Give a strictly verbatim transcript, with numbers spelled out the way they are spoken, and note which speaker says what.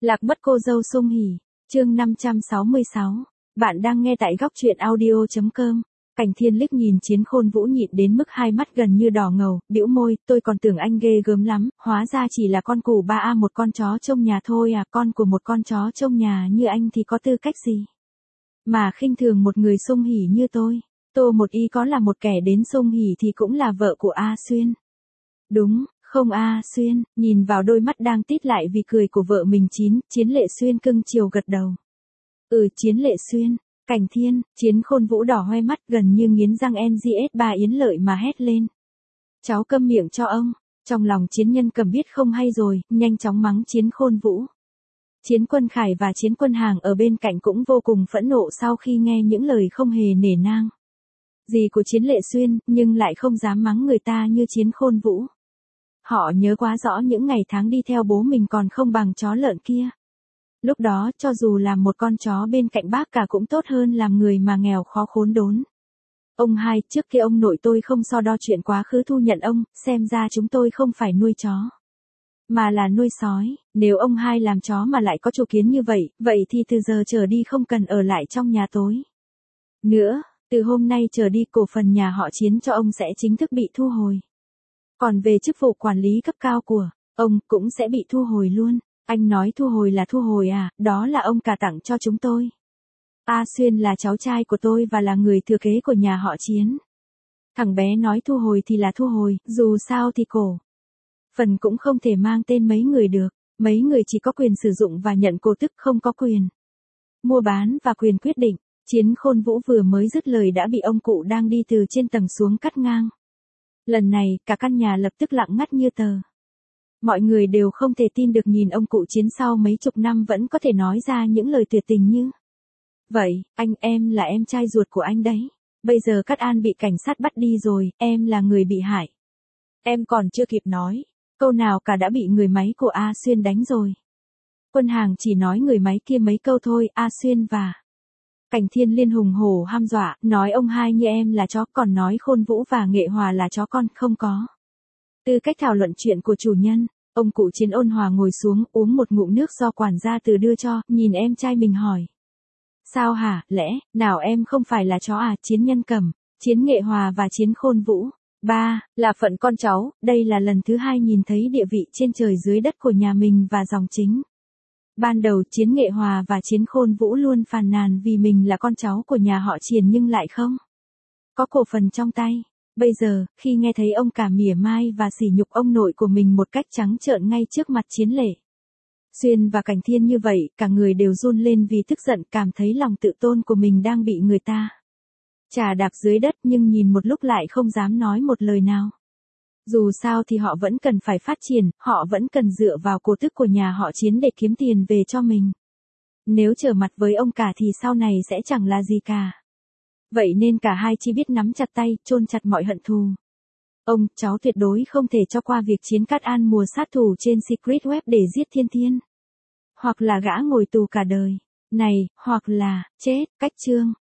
Speaker 1: Lạc mất cô dâu Sung Hỉ, chương năm trăm sáu mươi sáu. Bạn đang nghe tại góc truyện audio chấm com. Cảnh Thiên liếc nhìn Chiến Khôn Vũ nhịn đến mức hai mắt gần như đỏ ngầu, bĩu môi, tôi còn tưởng anh ghê gớm lắm, hóa ra chỉ là con củ ba a một con chó trông nhà thôi à, con của một con chó trông nhà như anh thì có tư cách gì mà khinh thường một người Sung Hỉ như tôi. Tô Một Y có là một kẻ đến Sung Hỉ thì cũng là vợ của A Xuyên. Đúng, không A Xuyên, nhìn vào đôi mắt đang tít lại vì cười của vợ mình chín, Chiến Lệ Xuyên cưng chiều gật đầu. Ừ, Chiến Lệ Xuyên. Cảnh Thiên, Chiến Khôn Vũ đỏ hoe mắt gần như nghiến răng en giê ét ba Yến Lợi mà hét lên. Cháu câm miệng cho ông. Trong lòng Chiến Nhân Cầm biết không hay rồi, nhanh chóng mắng Chiến Khôn Vũ. Chiến Quân Khải và Chiến Quân Hàng ở bên cạnh cũng vô cùng phẫn nộ sau khi nghe những lời không hề nể nang gì của Chiến Lệ Xuyên, nhưng lại không dám mắng người ta như Chiến Khôn Vũ. Họ nhớ quá rõ những ngày tháng đi theo bố mình còn không bằng chó lợn kia. Lúc đó, cho dù làm một con chó bên cạnh bác cả cũng tốt hơn làm người mà nghèo khó khốn đốn. Ông hai, trước kia ông nội tôi không so đo chuyện quá khứ thu nhận ông, xem ra chúng tôi không phải nuôi chó, mà là nuôi sói. Nếu ông hai làm chó mà lại có chủ kiến như vậy, vậy thì từ giờ trở đi không cần ở lại trong nhà tối nữa, từ hôm nay trở đi cổ phần nhà họ Chiến cho ông sẽ chính thức bị thu hồi. Còn về chức vụ quản lý cấp cao của ông cũng sẽ bị thu hồi luôn. Anh nói thu hồi là thu hồi à, đó là ông cả tặng cho chúng tôi. A Xuyên là cháu trai của tôi và là người thừa kế của nhà họ Chiến. Thằng bé nói thu hồi thì là thu hồi, dù sao thì cổ phần cũng không thể mang tên mấy người được. Mấy người chỉ có quyền sử dụng và nhận cổ tức, không có quyền mua bán và quyền quyết định. Chiến Khôn Vũ vừa mới dứt lời đã bị ông cụ đang đi từ trên tầng xuống cắt ngang. Lần này, cả căn nhà lập tức lặng ngắt như tờ. Mọi người đều không thể tin được nhìn ông cụ Chiến sau mấy chục năm vẫn có thể nói ra những lời tuyệt tình như vậy. Anh, em là em trai ruột của anh đấy. Bây giờ Cát An bị cảnh sát bắt đi rồi, em là người bị hại. Em còn chưa kịp nói câu nào cả đã bị người máy của A Xuyên đánh rồi. Quân Hàng chỉ nói người máy kia mấy câu thôi, A Xuyên và Cảnh Thiên liên hùng hổ ham dọa, nói ông hai như em là chó, còn nói Khôn Vũ và Nghệ Hòa là chó con, không có tư cách thảo luận chuyện của chủ nhân. Ông cụ Chiến ôn hòa ngồi xuống, uống một ngụm nước do quản gia từ đưa cho, nhìn em trai mình hỏi. Sao hả, lẽ, nào em không phải là chó à? Chiến Nhân Cầm, Chiến Nghệ Hòa và Chiến Khôn Vũ. Ba, là phận con cháu, đây là lần thứ hai nhìn thấy địa vị trên trời dưới đất của nhà mình và dòng chính. Ban đầu Chiến Nghệ Hòa và Chiến Khôn Vũ luôn phàn nàn vì mình là con cháu của nhà họ Triền nhưng lại không có cổ phần trong tay. Bây giờ, khi nghe thấy ông cả mỉa mai và sỉ nhục ông nội của mình một cách trắng trợn ngay trước mặt Chiến Lệ Xuyên và Cảnh Thiên như vậy, cả người đều run lên vì tức giận, cảm thấy lòng tự tôn của mình đang bị người ta chà đạp dưới đất, nhưng nhìn một lúc lại không dám nói một lời nào. Dù sao thì họ vẫn cần phải phát triển, họ vẫn cần dựa vào cổ tức của nhà họ Chiến để kiếm tiền về cho mình. Nếu trở mặt với ông cả thì sau này sẽ chẳng là gì cả. Vậy nên cả hai chỉ biết nắm chặt tay, chôn chặt mọi hận thù. Ông, cháu tuyệt đối không thể cho qua việc Chiến Cát An mùa sát thủ trên Secret Web để giết Thiên Thiên. Hoặc là gã ngồi tù cả đời này, hoặc là chết. Cách chương